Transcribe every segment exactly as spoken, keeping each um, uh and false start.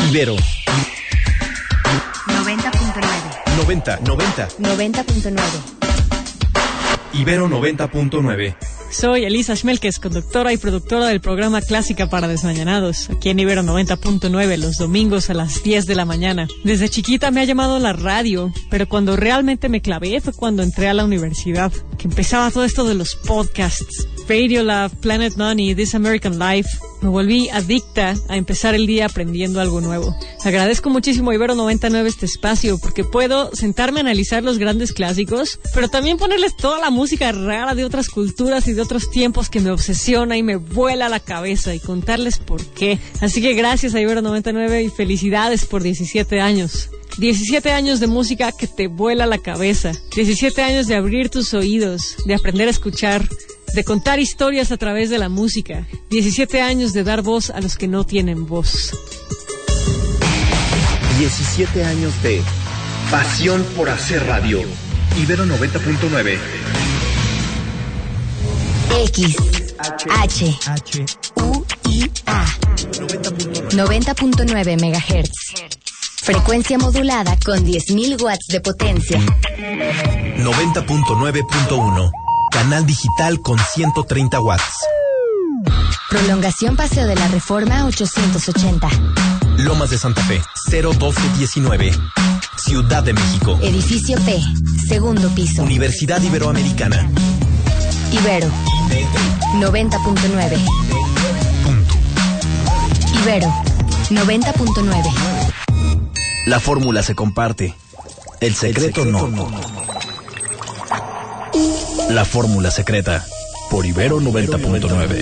Ibero. noventa punto nueve. noventa, noventa. noventa punto nueve. Ibero noventa punto nueve. Soy Elisa Schmelkes, conductora y productora del programa Clásica para Desmañanados, aquí en Ibero noventa punto nueve, los domingos a las diez de la mañana. Desde chiquita me ha llamado la radio, pero cuando realmente me clavé fue cuando entré a la universidad, que empezaba todo esto de los podcasts. Radiolab, Planet Money, This American Life. Me volví adicta a empezar el día aprendiendo algo nuevo. Agradezco muchísimo a Ibero noventa y nueve este espacio, porque puedo sentarme a analizar los grandes clásicos, pero también ponerles toda la música rara de otras culturas y de otros tiempos que me obsesiona y me vuela la cabeza, y contarles por qué. Así que gracias a Ibero noventa y nueve y felicidades por diecisiete años. diecisiete años de música que te vuela la cabeza. diecisiete años de abrir tus oídos, de aprender a escuchar, de contar historias a través de la música. diecisiete años de dar voz a los que no tienen voz. diecisiete años de pasión por hacer radio. Ibero noventa punto nueve. X, H, U, I, A. noventa punto nueve megahertz. Frecuencia modulada con diez mil watts de potencia. noventa punto nueve punto uno. Canal digital con ciento treinta watts. Prolongación Paseo de la Reforma ochocientos ochenta. Lomas de Santa Fe, cero doce diecinueve. Ciudad de México. Edificio P, segundo piso. Universidad Iberoamericana. Ibero noventa punto nueve. Punto. Ibero noventa punto nueve. La fórmula se comparte. El secreto, El secreto no. no. La fórmula secreta. Por Ibero noventa punto nueve.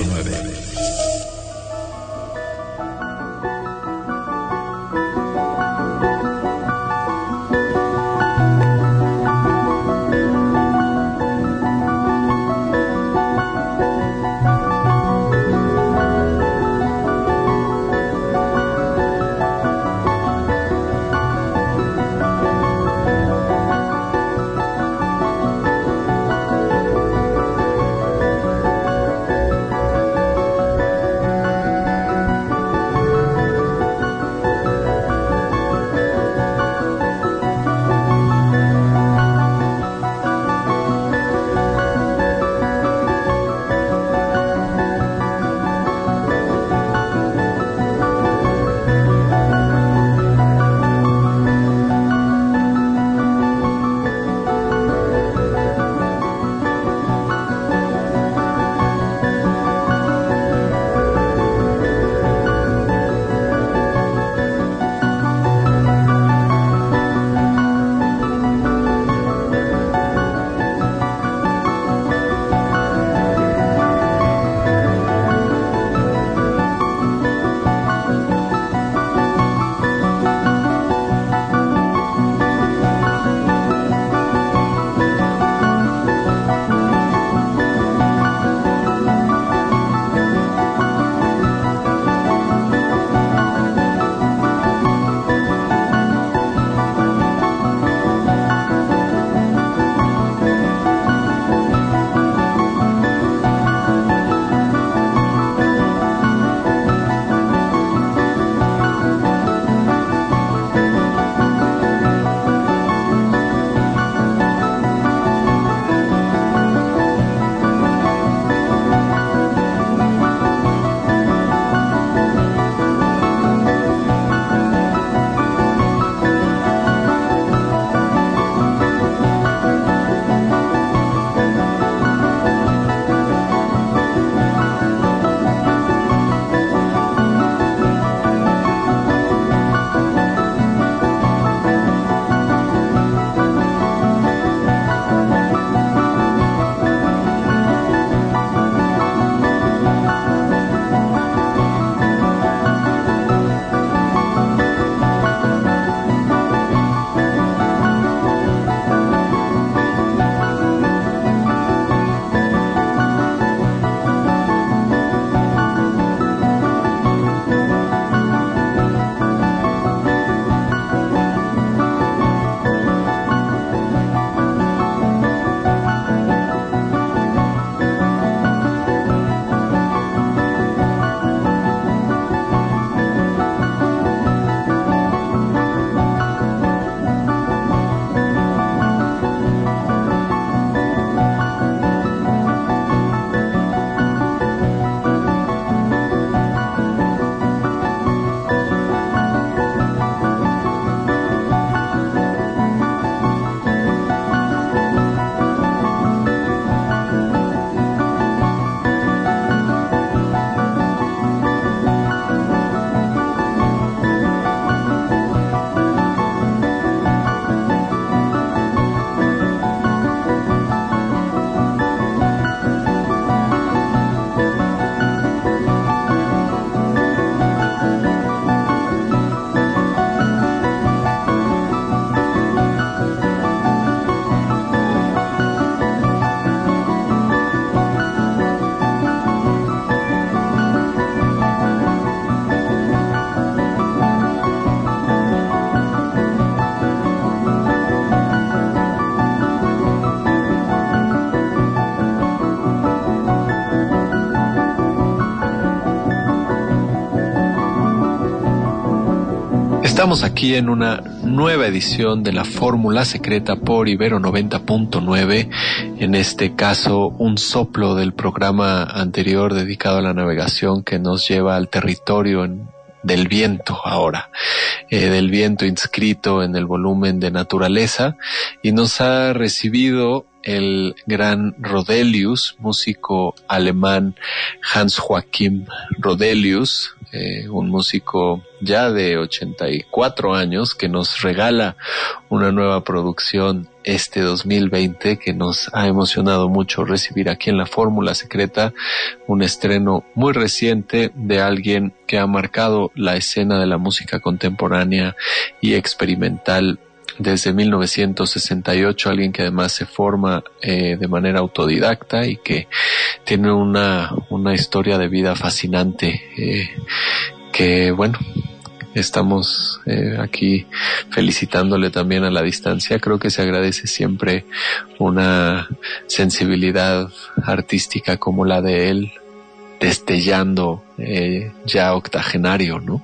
Estamos aquí en una nueva edición de la Fórmula Secreta por Ibero noventa punto nueve. En este caso, un soplo del programa anterior dedicado a la navegación que nos lleva al territorio en, del viento ahora, eh, del viento inscrito en el volumen de naturaleza, y nos ha recibido el gran Rodelius, músico alemán Hans Joachim Rodelius, eh, un músico ya de ochenta y cuatro años que nos regala una nueva producción este dos mil veinte que nos ha emocionado mucho recibir aquí en la Fórmula Secreta, un estreno muy reciente de alguien que ha marcado la escena de la música contemporánea y experimental desde mil novecientos sesenta y ocho, alguien que además se forma eh, de manera autodidacta y que tiene una, una historia de vida fascinante, eh, que bueno, estamos eh, aquí felicitándole también a la distancia. Creo que se agradece siempre una sensibilidad artística como la de él, destellando eh, ya octogenario, ¿no?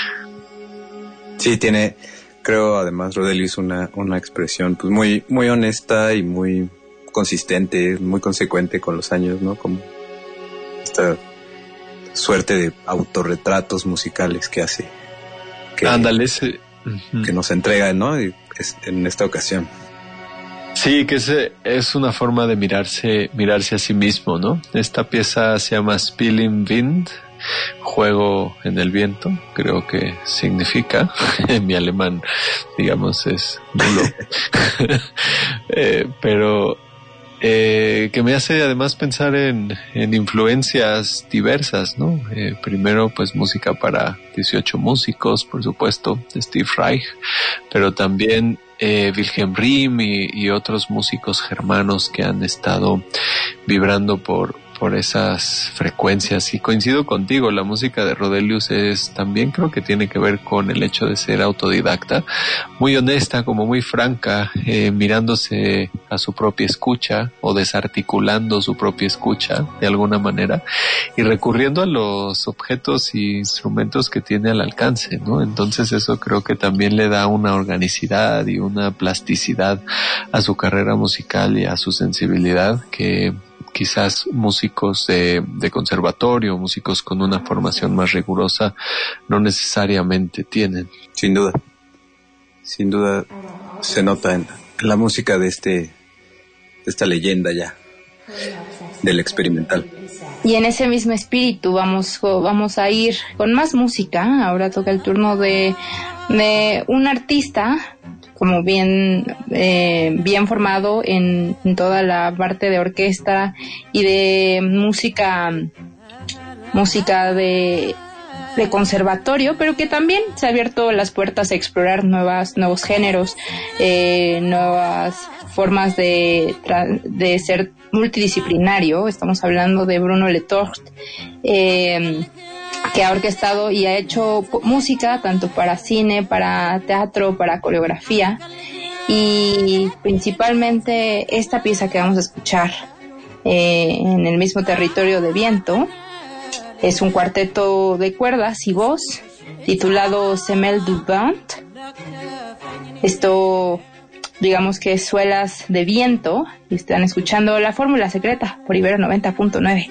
Sí, tiene... Creo además Rodelius una una expresión pues muy muy honesta y muy consistente, muy consecuente con los años, ¿no? Como esta suerte de autorretratos musicales que hace, que, Ándale, ese, uh-huh. que nos entrega, ¿no? Y es, en esta ocasión. Sí, que es, es una forma de mirarse mirarse a sí mismo, ¿no? Esta pieza se llama Spiel im Wind, juego en el viento, creo que significa, en mi alemán, digamos, es nulo, eh, pero eh, que me hace además pensar en, en influencias diversas, ¿no? Eh, primero, pues música para dieciocho músicos, por supuesto, de Steve Reich, pero también eh, Wilhelm Riem y, y otros músicos germanos que han estado vibrando por por esas frecuencias. Y coincido contigo, la música de Rodelius es también, creo que tiene que ver con el hecho de ser autodidacta, muy honesta, como muy franca, eh, mirándose a su propia escucha o desarticulando su propia escucha de alguna manera y recurriendo a los objetos y instrumentos que tiene al alcance, ¿no? Entonces eso creo que también le da una organicidad y una plasticidad a su carrera musical y a su sensibilidad que quizás músicos de, de conservatorio, músicos con una formación más rigurosa, no necesariamente tienen. Sin duda, sin duda se nota en la música de este, de esta leyenda ya, del experimental. Y en ese mismo espíritu vamos, vamos a ir con más música. Ahora toca el turno de, de un artista como bien eh, bien formado en, en toda la parte de orquesta y de música música de de conservatorio, pero que también se ha abierto las puertas a explorar nuevas nuevos géneros, eh, nuevas formas de de ser multidisciplinario. Estamos hablando de Bruno Letort, eh, que ha orquestado y ha hecho música tanto para cine, para teatro, para coreografía, y principalmente esta pieza que vamos a escuchar eh, en el mismo territorio de viento es un cuarteto de cuerdas y voz titulado Semelle du Vent. Esto, digamos que es suelas de viento, y están escuchando la Fórmula Secreta por Ibero noventa punto nueve.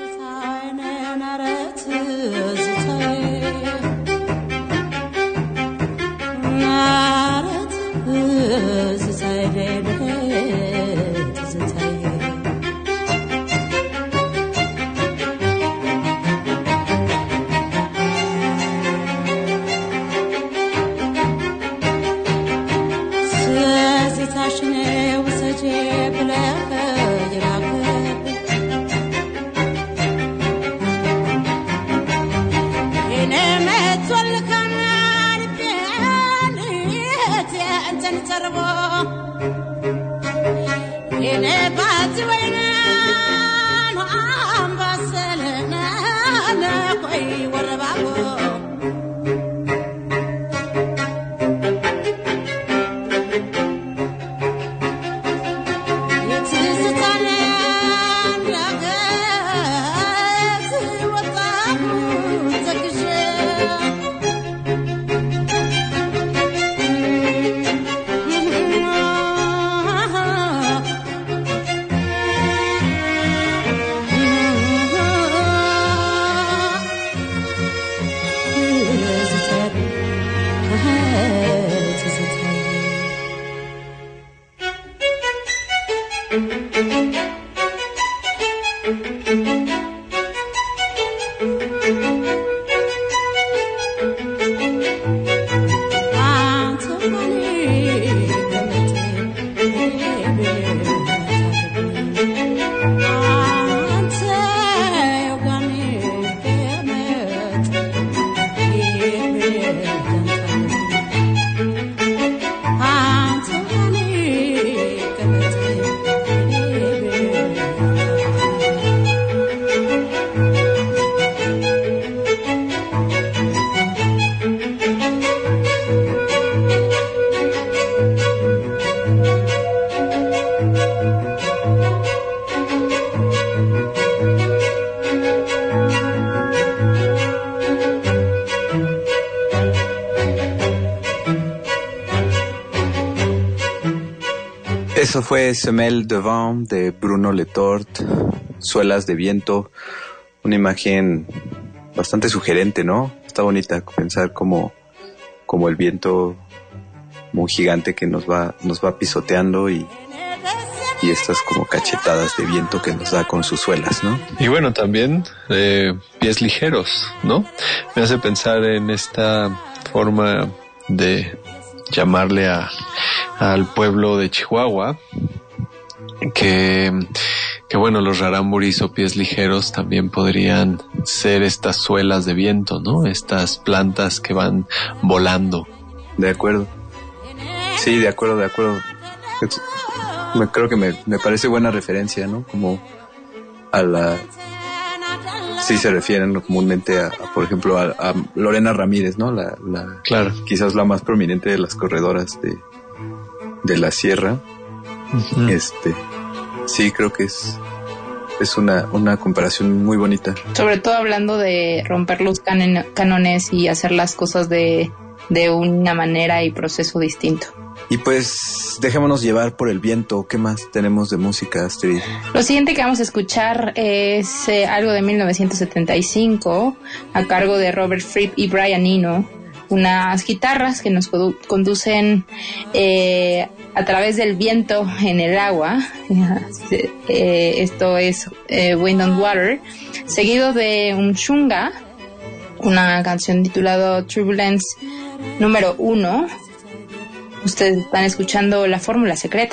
Eso fue Semelle de Vent de Bruno Letort, Suelas de Viento, una imagen bastante sugerente, ¿no? Está bonita pensar como, como el viento, como un gigante que nos va, nos va pisoteando y, y estas como cachetadas de viento que nos da con sus suelas, ¿no? Y bueno, también eh, pies ligeros, ¿no? Me hace pensar en esta forma de llamarle a al pueblo de Chihuahua, que, que bueno, los rarámuris o pies ligeros también podrían ser estas suelas de viento, ¿no? Estas plantas que van volando. De acuerdo. Sí, de acuerdo, de acuerdo. Me, creo que me, me parece buena referencia, ¿no? Como a la... Sí se refieren comúnmente a, a por ejemplo, a, a Lorena Ramírez, ¿no? La, la, claro. Quizás la más prominente de las corredoras de, de la sierra. Uh-huh. Este, sí, creo que es, es una, una comparación muy bonita. Sobre todo hablando de romper los can- cánones y hacer las cosas de, de una manera y proceso distinto. Y pues dejémonos llevar por el viento. ¿Qué más tenemos de música, Astrid? Lo siguiente que vamos a escuchar es eh, algo de mil novecientos setenta y cinco a cargo de Robert Fripp y Brian Eno, unas guitarras que nos condu- conducen eh, a través del viento en el agua. eh, esto es eh, Wind on Water, seguido de un chunga, una canción titulada Turbulence número uno. Ustedes están escuchando La Fórmula Secreta.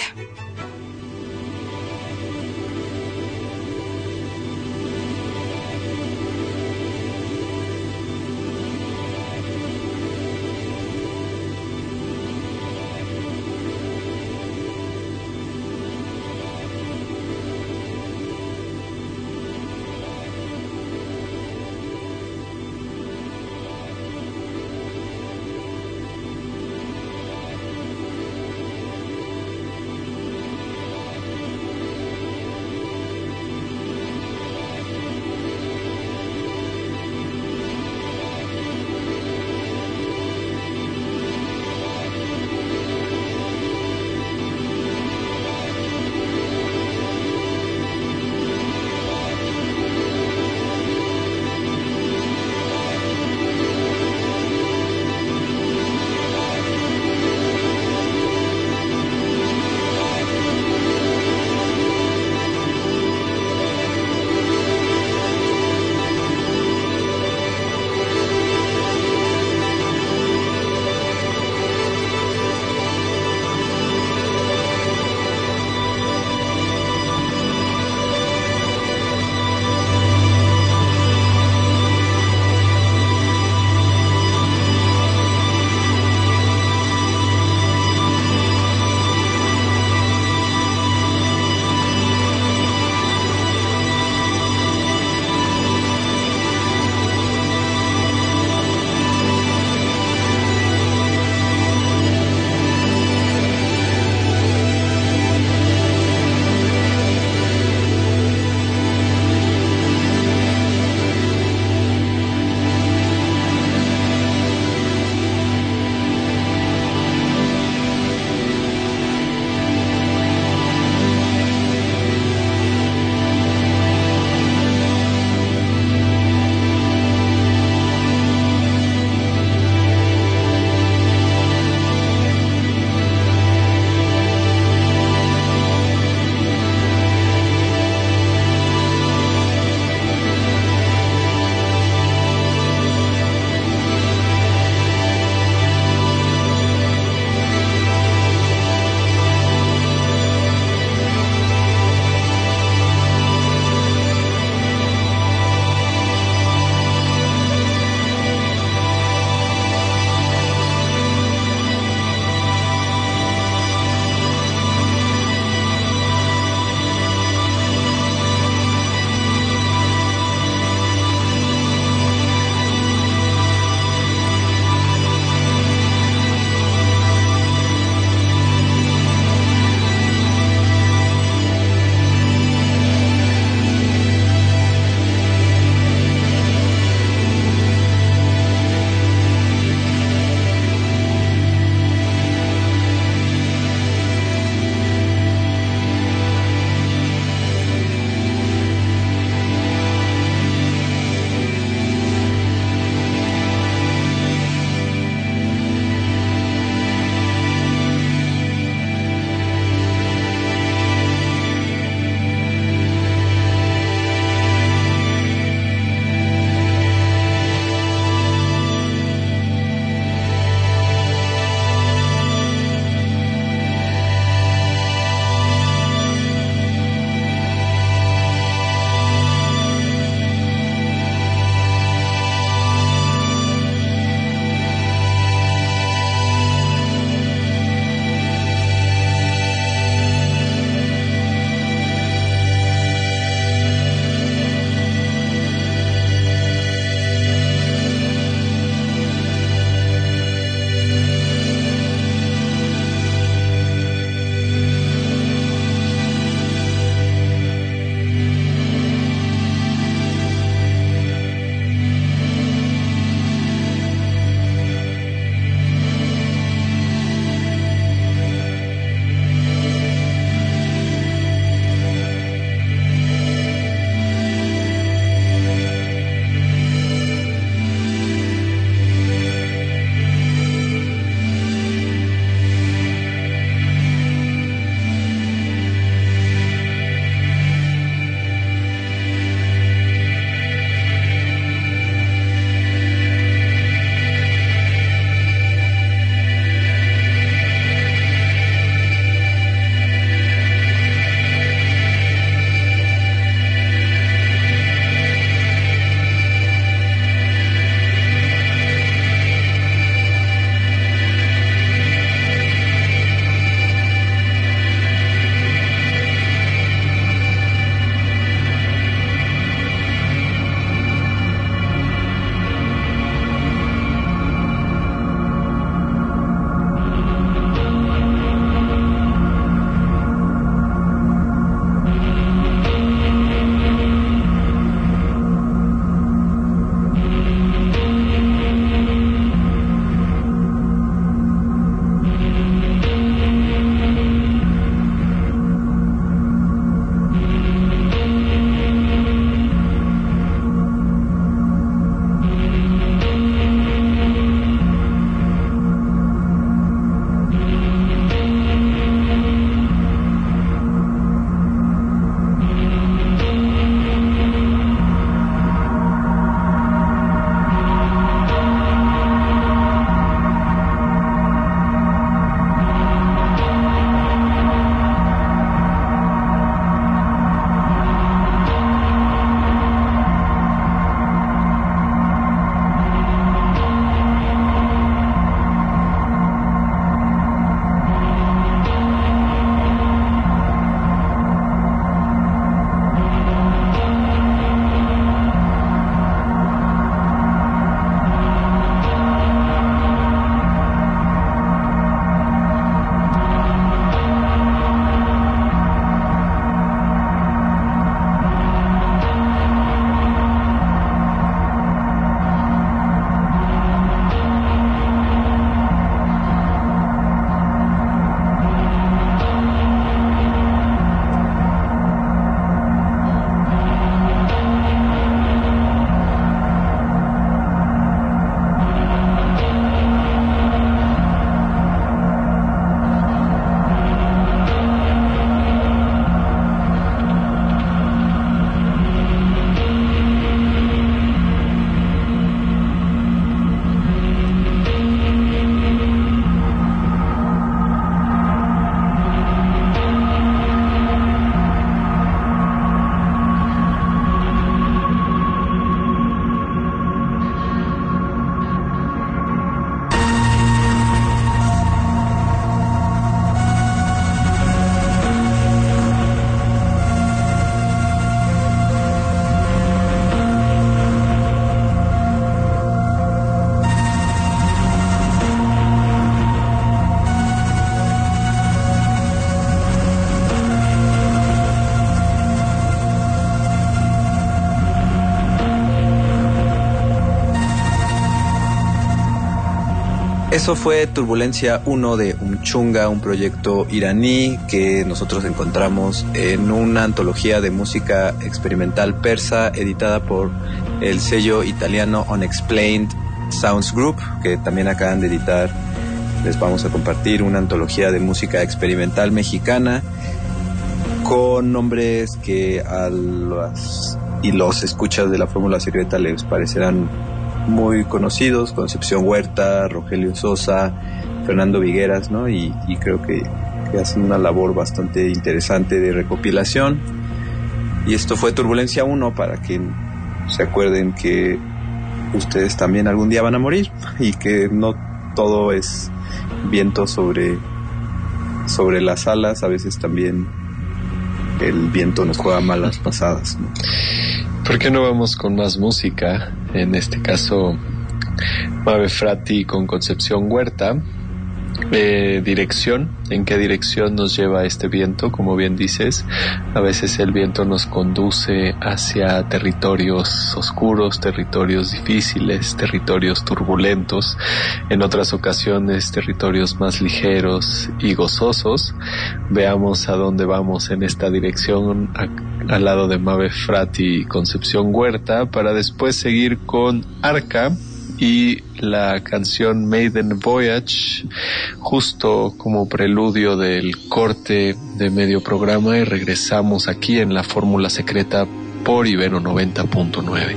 Eso fue Turbulencia uno de Umchunga, un proyecto iraní que nosotros encontramos en una antología de música experimental persa editada por el sello italiano Unexplained Sounds Group, que también acaban de editar. Les vamos a compartir una antología de música experimental mexicana con nombres que a las y los escuchas de la Fórmula Secreta les parecerán muy conocidos: Concepción Huerta, Rogelio Sosa, Fernando Vigueras, ¿no? Y, y creo que, que hacen una labor bastante interesante de recopilación. Y esto fue Turbulencia uno, para que se acuerden que ustedes también algún día van a morir y que no todo es viento sobre, sobre las alas. A veces también el viento nos juega malas pasadas, ¿no? ¿Por qué no vamos con más música? En este caso, Mabe Frati con Concepción Huerta. Eh, dirección, ¿en qué dirección nos lleva este viento? Como bien dices, a veces el viento nos conduce hacia territorios oscuros, territorios difíciles, territorios turbulentos, en otras ocasiones territorios más ligeros y gozosos. Veamos a dónde vamos en esta dirección a, al lado de Mabe Frati y Concepción Huerta, para después seguir con Arca y la canción Maiden Voyage, justo como preludio del corte de medio programa, y regresamos aquí en la Fórmula Secreta por Ibero noventa punto nueve.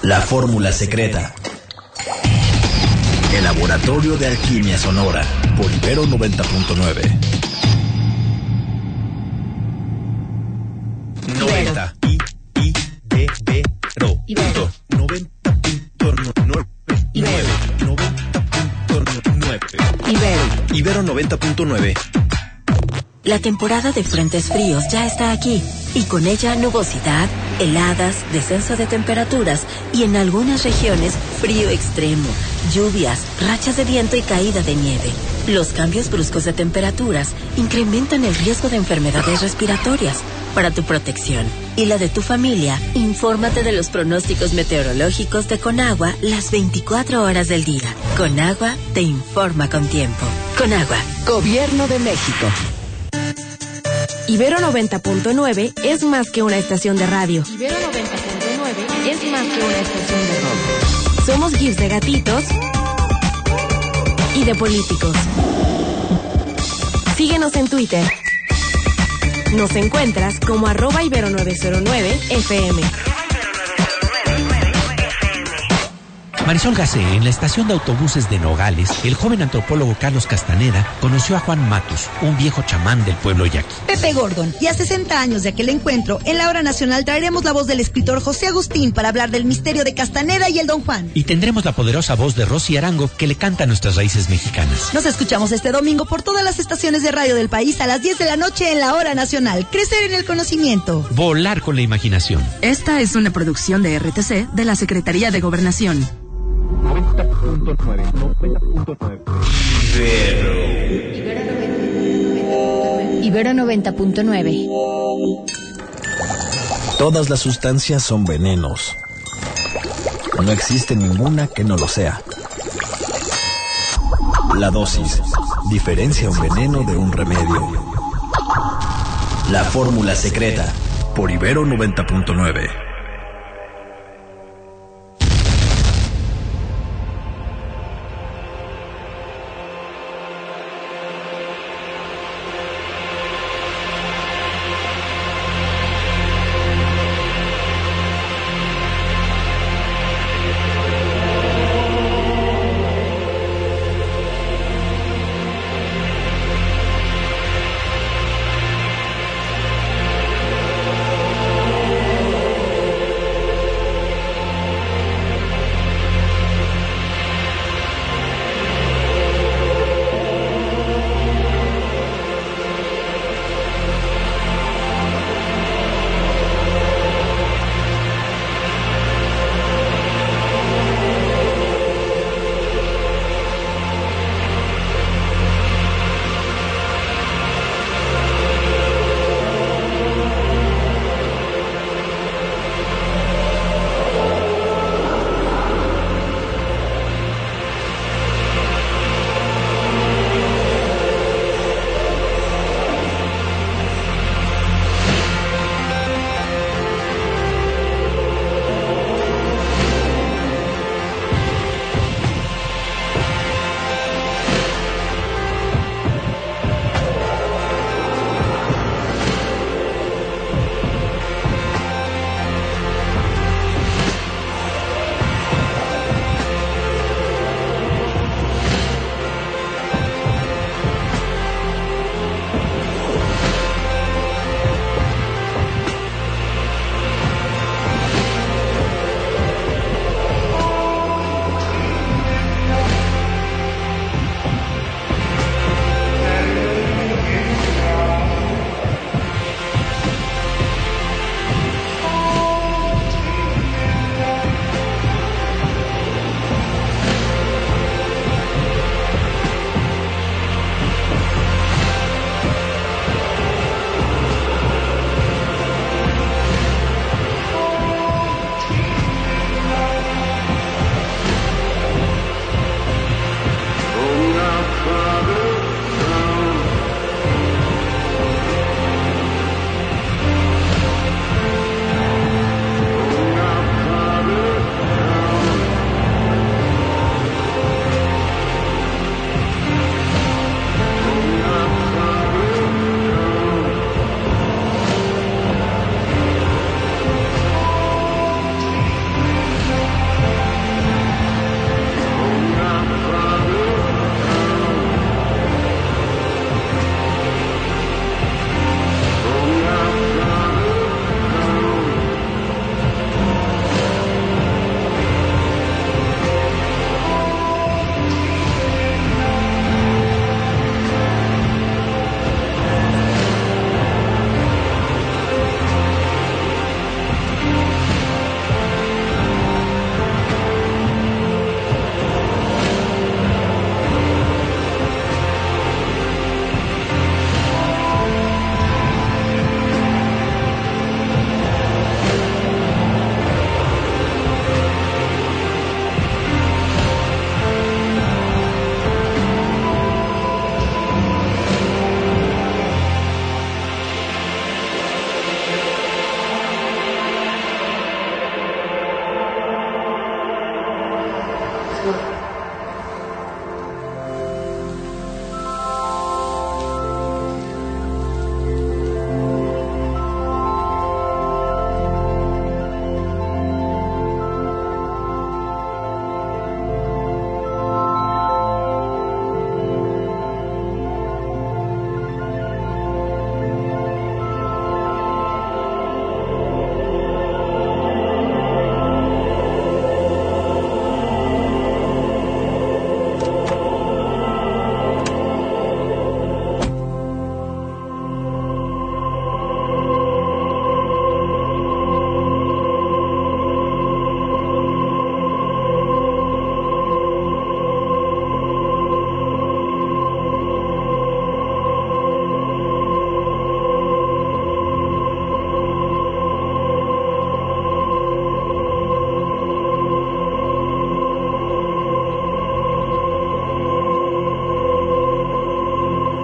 La fórmula secreta. El laboratorio de alquimia sonora por Ibero noventa punto nueve. noventa. I, I, B, B, ro. Ibero. noventa punto nueve. Ibero. noventa punto nueve. Ibero. Ibero noventa punto nueve. La temporada de frentes fríos ya está aquí y con ella nubosidad, heladas, descenso de temperaturas y en algunas regiones frío extremo, lluvias, rachas de viento y caída de nieve. Los cambios bruscos de temperaturas incrementan el riesgo de enfermedades respiratorias. Para tu protección y la de tu familia, infórmate de los pronósticos meteorológicos de Conagua las veinticuatro horas del día. Conagua te informa con tiempo. Conagua, Gobierno de México. Ibero noventa punto nueve es más que una estación de radio. Ibero noventa punto nueve es más que una estación de radio. Somos GIFs de gatitos y de políticos. Síguenos en Twitter. Nos encuentras como arroba Ibero nueve cero nueve F M. Marisol Gacé, en la estación de autobuses de Nogales, el joven antropólogo Carlos Castaneda conoció a Juan Matus, un viejo chamán del pueblo yaqui. Pepe Gordon, y a sesenta años de aquel encuentro, en la hora nacional traeremos la voz del escritor José Agustín para hablar del misterio de Castaneda y el Don Juan. Y tendremos la poderosa voz de Rosy Arango, que le canta a nuestras raíces mexicanas. Nos escuchamos este domingo por todas las estaciones de radio del país a las diez de la noche en la hora nacional. Crecer en el conocimiento. Volar con la imaginación. Esta es una producción de R T C de la Secretaría de Gobernación. noventa punto nueve, noventa punto nueve. Ibero. Ibero noventa punto nueve. Todas las sustancias son venenos. No existe ninguna que no lo sea. La dosis diferencia un veneno de un remedio. La fórmula secreta por Ibero noventa punto nueve.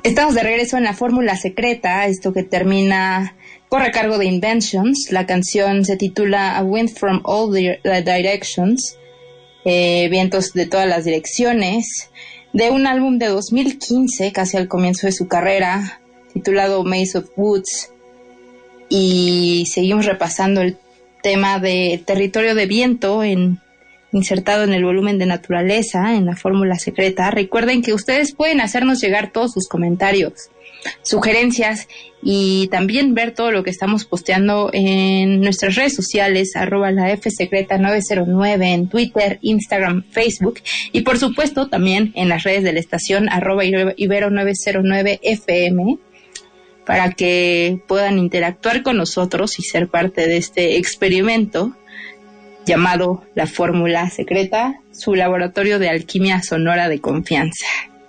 Estamos de regreso en la fórmula secreta, esto que termina, corre a cargo de Inventions. La canción se titula A Wind from All the Directions, eh, vientos de todas las direcciones, de un álbum de dos mil quince, casi al comienzo de su carrera, titulado Maze of Woods. Y seguimos repasando el tema de territorio de viento en insertado en el volumen de naturaleza, en la fórmula secreta. Recuerden que ustedes pueden hacernos llegar todos sus comentarios, sugerencias y también ver todo lo que estamos posteando en nuestras redes sociales, arroba la F secreta nueve cero nueve en Twitter, Instagram, Facebook y por supuesto también en las redes de la estación, arroba Ibero nueve cero nueve F M, para que puedan interactuar con nosotros y ser parte de este experimento llamado La Fórmula Secreta, su laboratorio de alquimia sonora de confianza.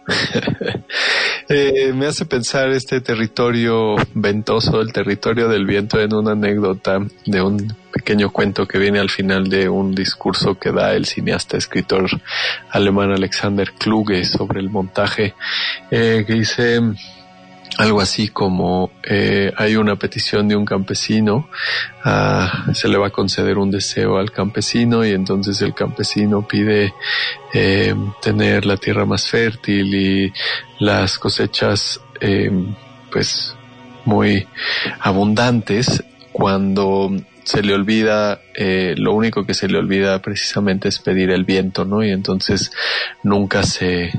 eh, me hace pensar este territorio ventoso, el territorio del viento, en una anécdota de un pequeño cuento que viene al final de un discurso que da el cineasta escritor alemán Alexander Kluge sobre el montaje, eh, que dice algo así como eh, hay una petición de un campesino, uh, se le va a conceder un deseo al campesino y entonces el campesino pide eh, tener la tierra más fértil y las cosechas eh, pues muy abundantes, cuando se le olvida, eh, lo único que se le olvida precisamente es pedir el viento, ¿no? Y entonces nunca se,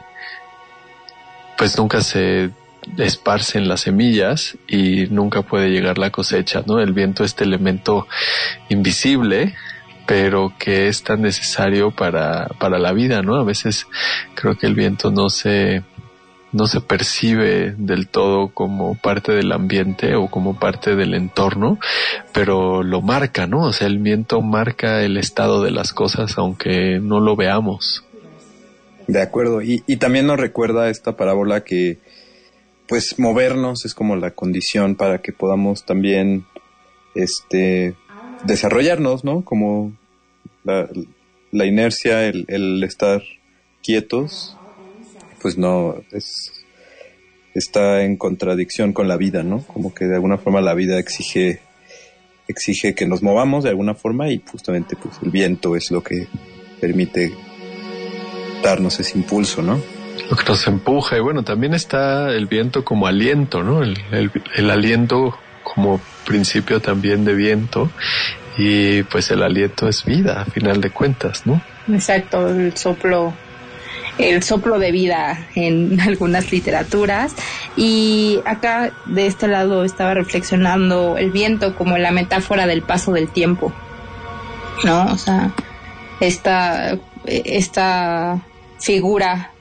pues nunca se esparcen las semillas y nunca puede llegar la cosecha, ¿no? El viento, este elemento invisible, pero que es tan necesario para, para la vida, ¿no? A veces creo que el viento no se, no se percibe del todo como parte del ambiente o como parte del entorno, pero lo marca, ¿no? O sea, el viento marca el estado de las cosas aunque no lo veamos. De acuerdo, y, y también nos recuerda esta parábola que pues movernos es como la condición para que podamos también este desarrollarnos, ¿no? Como la, la inercia, el, el estar quietos, pues no, es está en contradicción con la vida, ¿no? Como que de alguna forma la vida exige exige que nos movamos de alguna forma y justamente pues el viento es lo que permite darnos ese impulso, ¿no? Lo que nos empuja. Y bueno, también está el viento como aliento, ¿no? El, el, el aliento como principio también de viento, y pues el aliento es vida, a final de cuentas, ¿no? Exacto, el soplo, el soplo de vida en algunas literaturas. Y acá de este lado estaba reflexionando el viento como la metáfora del paso del tiempo, ¿no? O sea, esta, esta figura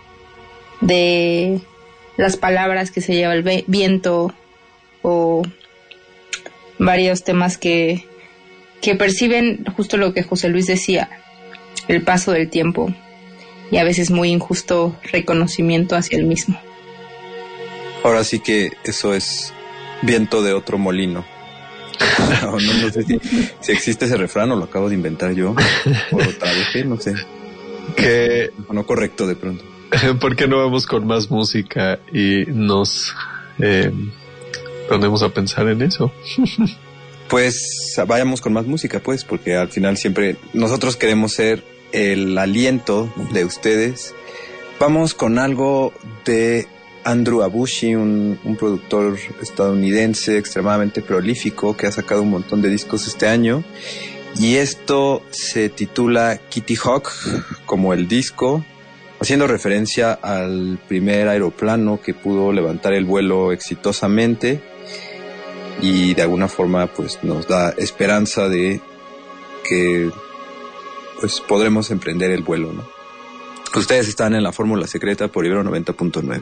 de las palabras que se lleva el viento, o varios temas que, que perciben justo lo que José Luis decía, el paso del tiempo y a veces muy injusto reconocimiento hacia el mismo. Ahora sí que eso es viento de otro molino. No, no, no sé si, si existe ese refrán o lo acabo de inventar yo o lo traduje, no sé. Que no correcto de pronto. ¿Por qué no vamos con más música y nos eh, ponemos a pensar en eso? Pues vayamos con más música, pues, porque al final siempre nosotros queremos ser el aliento de ustedes. Vamos con algo de Andrew Abushi, un, un productor estadounidense extremadamente prolífico que ha sacado un montón de discos este año. Y esto se titula Kitty Hawk, como el disco, haciendo referencia al primer aeroplano que pudo levantar el vuelo exitosamente y de alguna forma pues nos da esperanza de que pues podremos emprender el vuelo, ¿no? Ustedes están en la fórmula secreta por Ibero noventa punto nueve.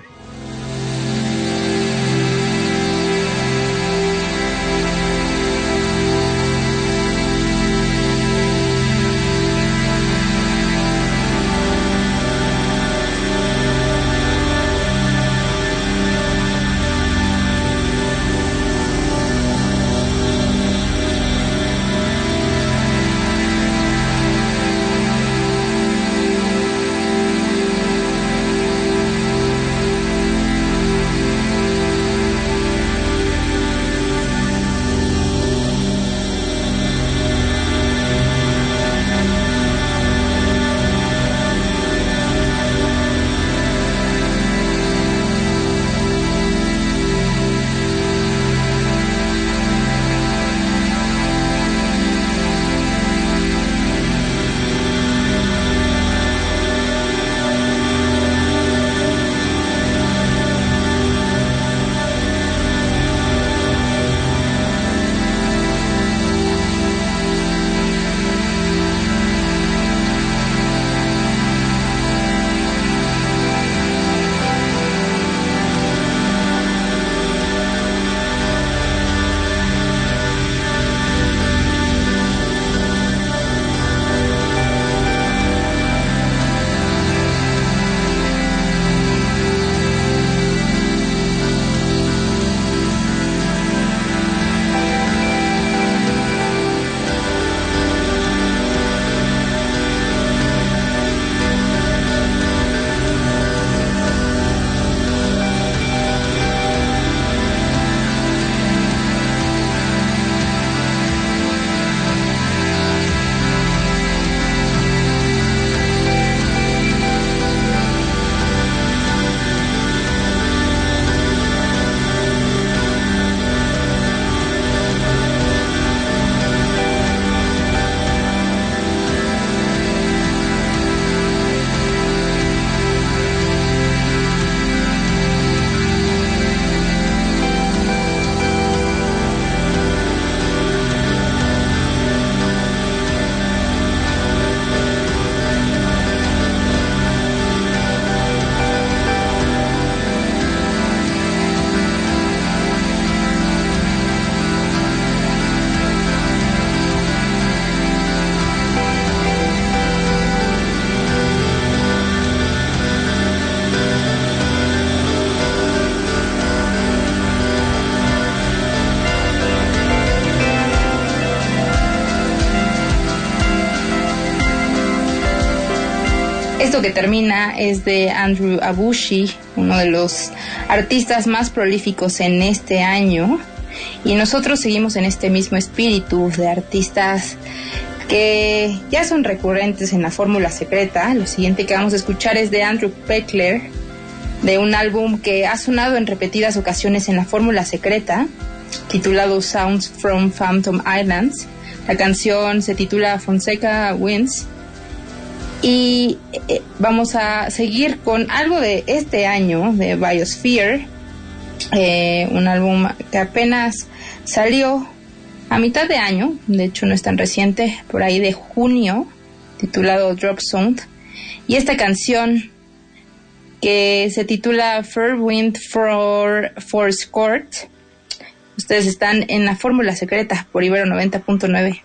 Esto que termina es de Andrew Abushi, uno de los artistas más prolíficos en este año. Y nosotros seguimos en este mismo espíritu de artistas que ya son recurrentes en la fórmula secreta. Lo siguiente que vamos a escuchar es de Andrew Peckler, de un álbum que ha sonado en repetidas ocasiones en la fórmula secreta, titulado Sounds from Phantom Islands. La canción se titula Fonseca Winds. Y eh, vamos a seguir con algo de este año, de Biosphere, eh, un álbum que apenas salió a mitad de año, de hecho no es tan reciente, por ahí de junio, titulado Drop Sound. Y esta canción, que se titula Fair Wind for, for Escort. Ustedes están en la fórmula secreta por Ibero noventa punto nueve.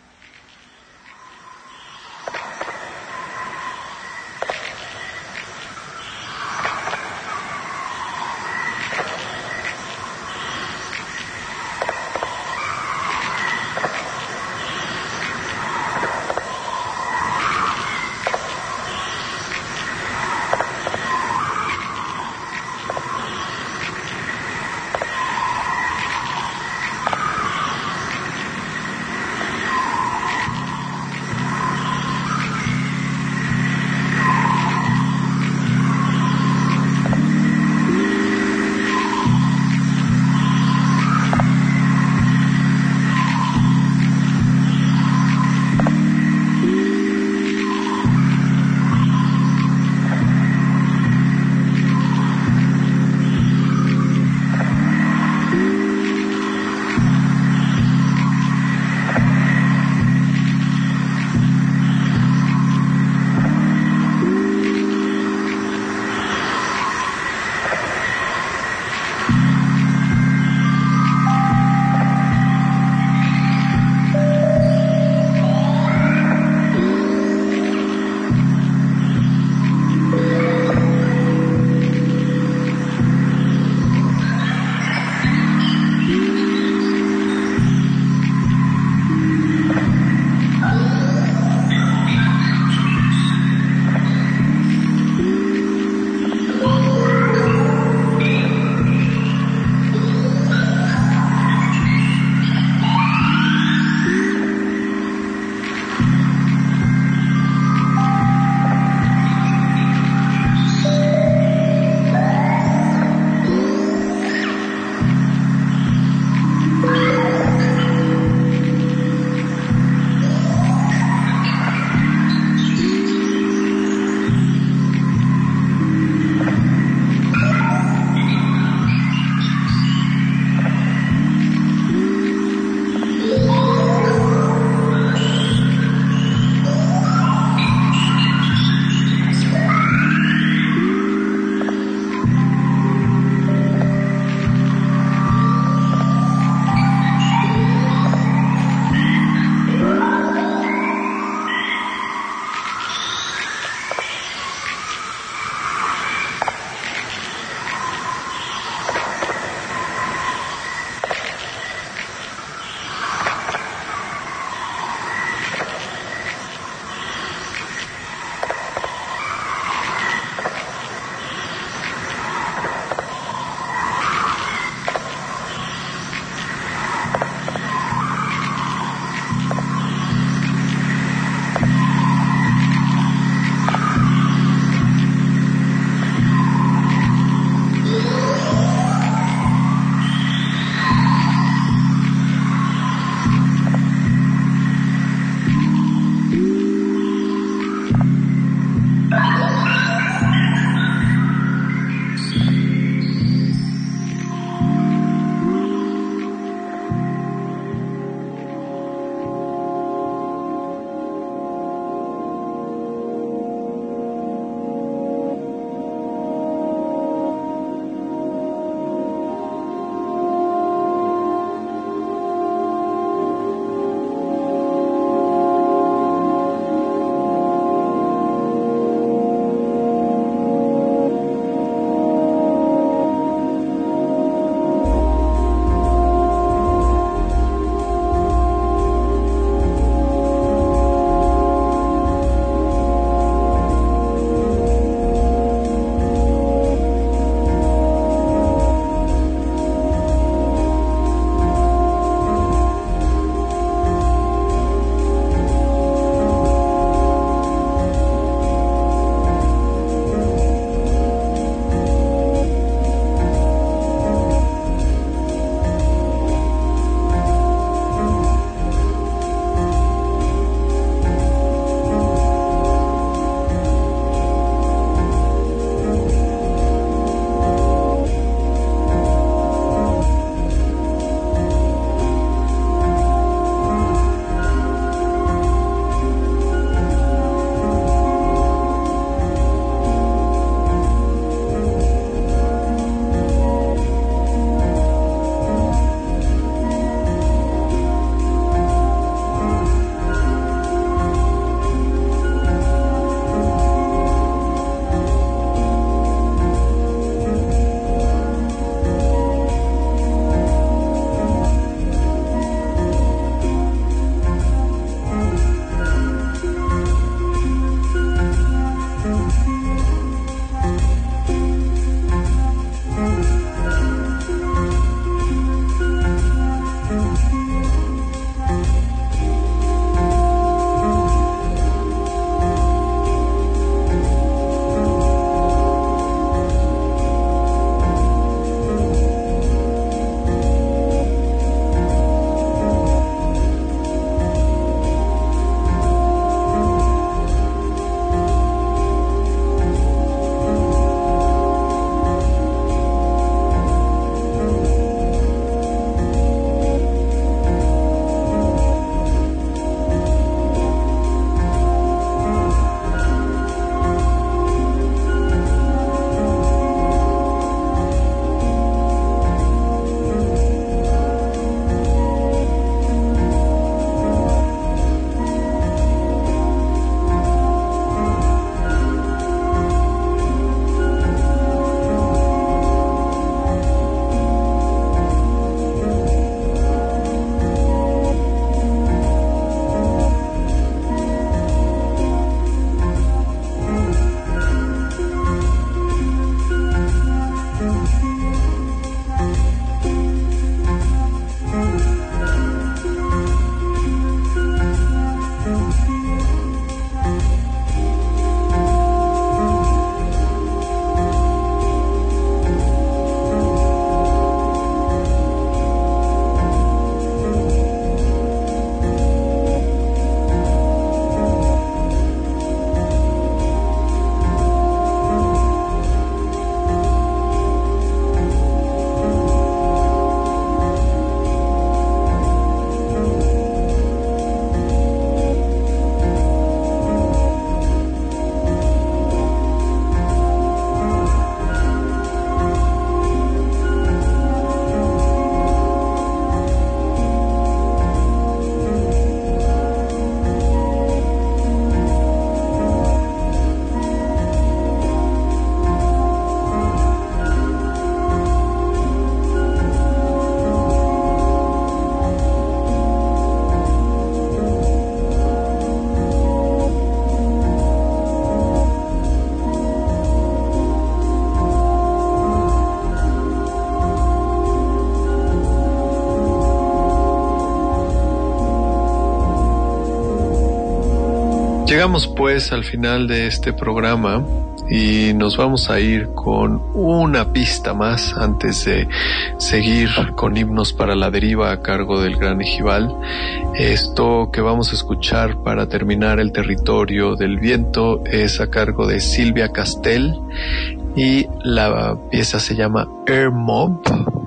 Llegamos pues al final de este programa y nos vamos a ir con una pista más antes de seguir con Himnos para la Deriva a cargo del Gran Ejibal. Esto que vamos a escuchar para terminar El Territorio del Viento es a cargo de Silvia Castell y la pieza se llama Air Mob.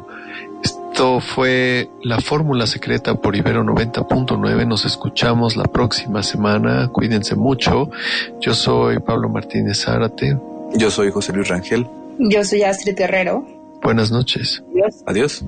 Esto fue La Fórmula Secreta por Ibero noventa punto nueve. Nos escuchamos la próxima semana. Cuídense mucho. Yo soy Pablo Martínez Zárate. Yo soy José Luis Rangel. Yo soy Astrid Guerrero. Buenas noches. Adiós. Adiós.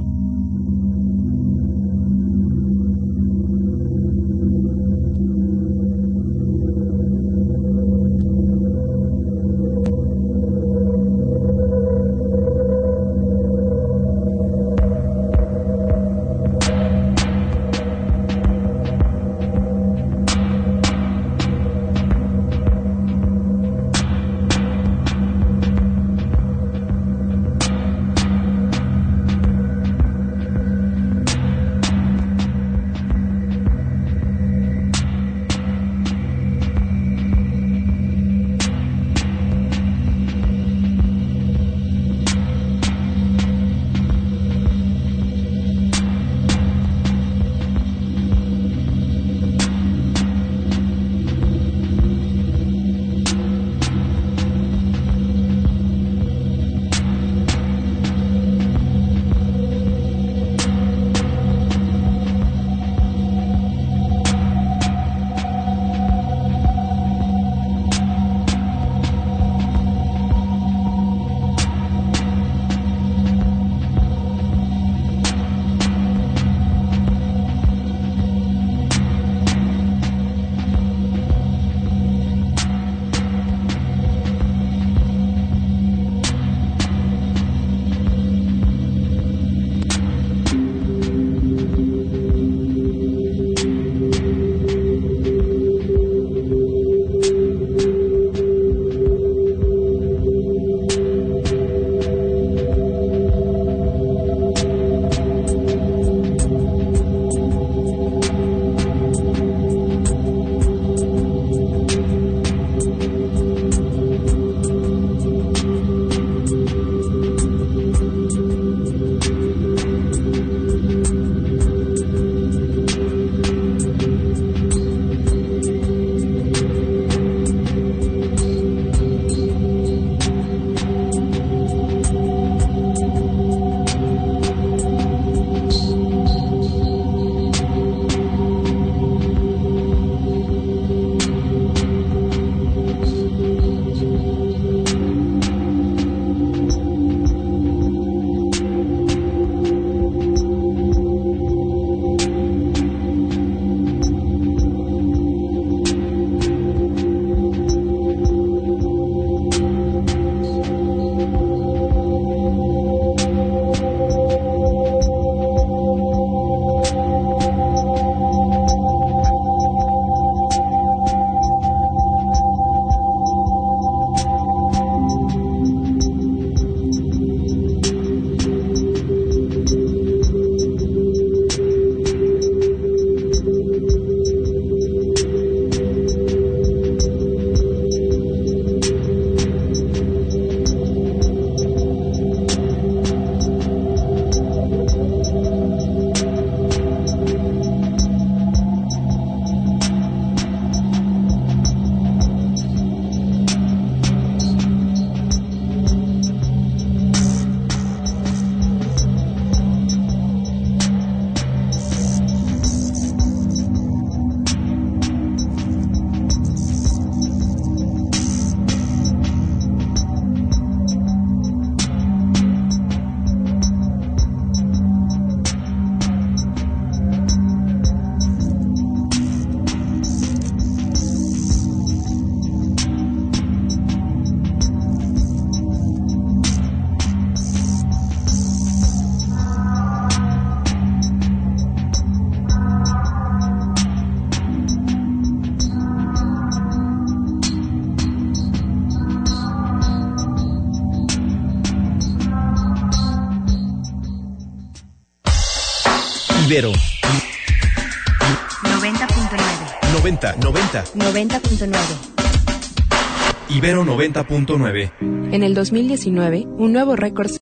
Ibero noventa punto nueve noventa, noventa. noventa punto nueve. Ibero noventa punto nueve. En el dos mil diecinueve, un nuevo récord